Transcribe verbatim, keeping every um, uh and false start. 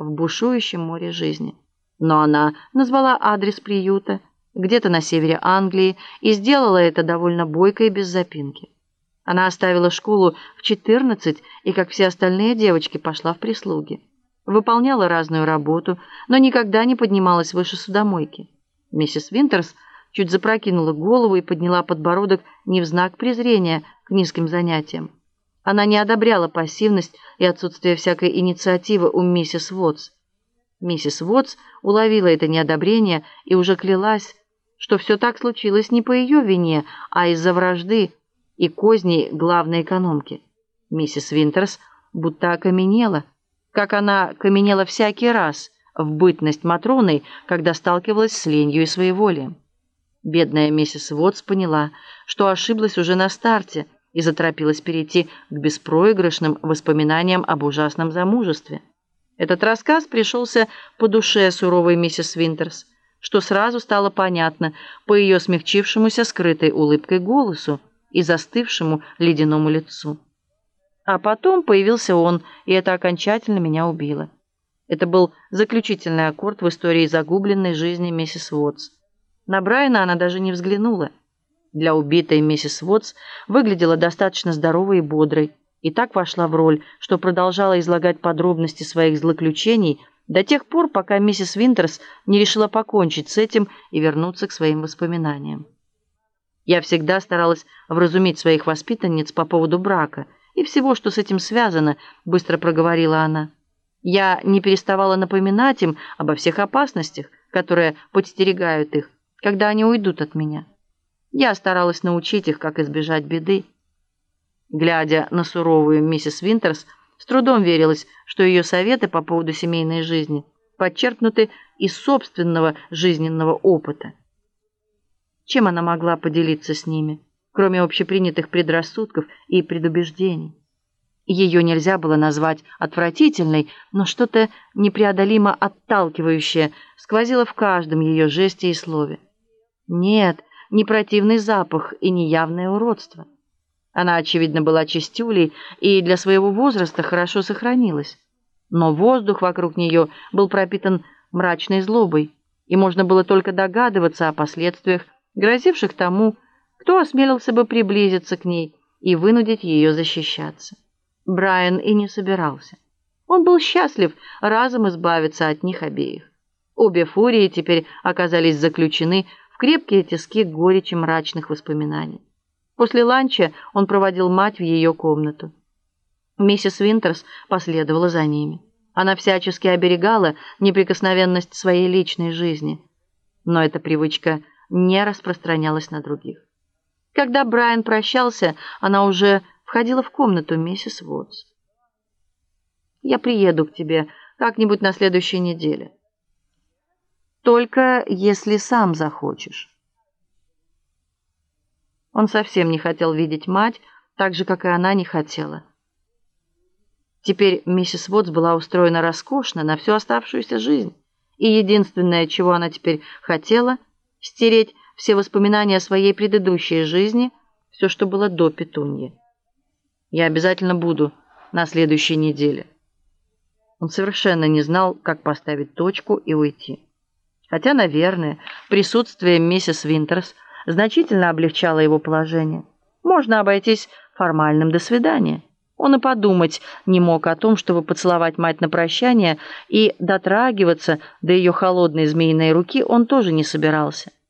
в бушующем море жизни. Но она назвала адрес приюта где-то на севере Англии и сделала это довольно бойко и без запинки. Она оставила школу в четырнадцать и, как все остальные девочки, пошла в прислуги. Выполняла разную работу, но никогда не поднималась выше судомойки. Миссис Винтерс чуть запрокинула голову и подняла подбородок не в знак презрения к низким занятиям. Она не одобряла пассивность и отсутствие всякой инициативы у миссис Вотс. Миссис Вотс уловила это неодобрение и уже клялась, что все так случилось не по ее вине, а из-за вражды и козней главной экономки. Миссис Винтерс будто окаменела, как она каменела всякий раз в бытность Матроной, когда сталкивалась с ленью и своеволием. Бедная миссис Вотс поняла, что ошиблась уже на старте и заторопилась перейти к беспроигрышным воспоминаниям об ужасном замужестве. Этот рассказ пришелся по душе суровой миссис Винтерс, что сразу стало понятно по ее смягчившемуся скрытой улыбкой голосу и застывшему ледяному лицу. А потом появился он, и это окончательно меня убило. Это был заключительный аккорд в истории загубленной жизни миссис Вотс. На Брайана она даже не взглянула. Для убитой миссис Вотс выглядела достаточно здоровой и бодрой, и так вошла в роль, что продолжала излагать подробности своих злоключений до тех пор, пока миссис Винтерс не решила покончить с этим и вернуться к своим воспоминаниям. Я всегда старалась вразумить своих воспитанниц по поводу брака и всего, что с этим связано, быстро проговорила она. Я не переставала напоминать им обо всех опасностях, которые подстерегают их, когда они уйдут от меня. Я старалась научить их, как избежать беды. Глядя на суровую миссис Винтерс, с трудом верилось, что ее советы по поводу семейной жизни подчеркнуты из собственного жизненного опыта. Чем она могла поделиться с ними, кроме общепринятых предрассудков и предубеждений? Ее нельзя было назвать отвратительной, но что-то непреодолимо отталкивающее сквозило в каждом ее жесте и слове. Нет, не противный запах и не явное уродство. Она, очевидно, была чистюлей и для своего возраста хорошо сохранилась. Но воздух вокруг нее был пропитан мрачной злобой, и можно было только догадываться о последствиях, грозивших тому, кто осмелился бы приблизиться к ней и вынудить ее защищаться. Брайан и не собирался. Он был счастлив разом избавиться от них обеих. Обе фурии теперь оказались заключены в крепкие тиски горечи мрачных воспоминаний. После ланча он проводил мать в ее комнату. Миссис Винтерс последовала за ними. Она всячески оберегала неприкосновенность своей личной жизни, но эта привычка не распространялась на других. Когда Брайан прощался, она уже входила в комнату миссис Вотс. «Я приеду к тебе как-нибудь на следующей неделе. Только если сам захочешь». Он совсем не хотел видеть мать, так же, как и она не хотела. Теперь миссис Вотс была устроена роскошно на всю оставшуюся жизнь, и единственное, чего она теперь хотела, стереть все воспоминания о своей предыдущей жизни, все, что было до Петуньи. «Я обязательно буду на следующей неделе». Он совершенно не знал, как поставить точку и уйти. Хотя, наверное, присутствие миссис Винтерс значительно облегчало его положение. Можно обойтись формальным «до свидания». Он и подумать не мог о том, чтобы поцеловать мать на прощание, и дотрагиваться до ее холодной змеиной руки он тоже не собирался.